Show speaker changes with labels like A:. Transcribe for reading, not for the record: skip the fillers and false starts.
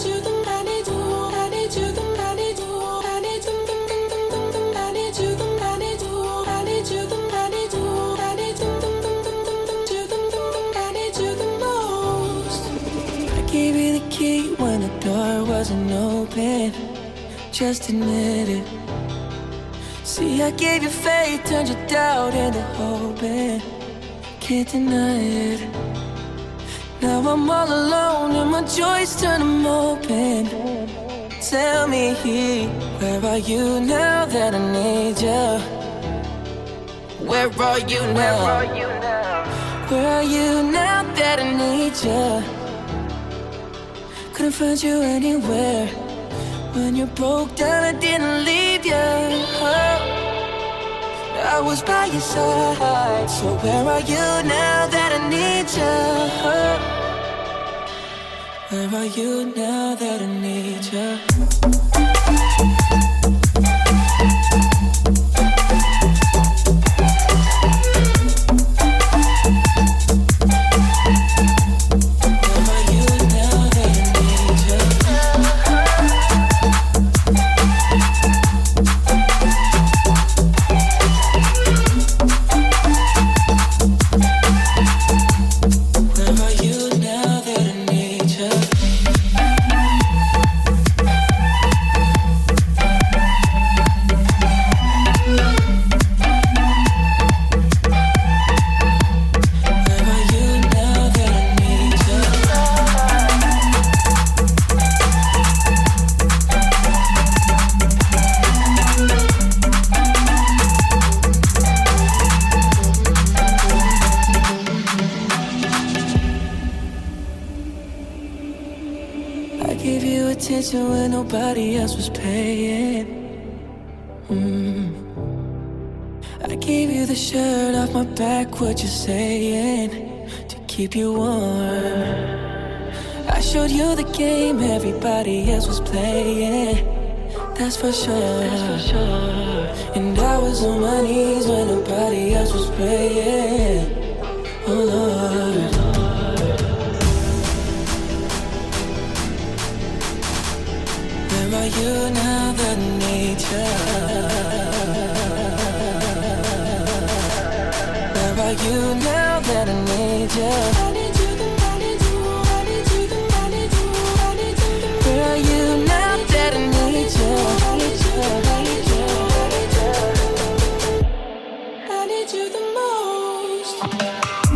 A: Wasn't open, just admit it. See, I gave you faith, turned your doubt into hope, and can't deny it. Now I'm all alone and my joys turn them open. Tell me, where are you now that I need you? Where are you now? Where are you now that I need you? Couldn't find you anywhere. When you broke down, I didn't leave you. I was by your side. So where are you now that I need you? Where are you now that I need you? When nobody else was paying. I gave you the shirt off my back, what you saying? To keep you warm. I showed you the game everybody else was playing. That's for sure. And I was on my knees when nobody else was praying. Oh Lord. Where are you now that I need you? Where are you now that I need you? Where are you now that I need you? I need you the most.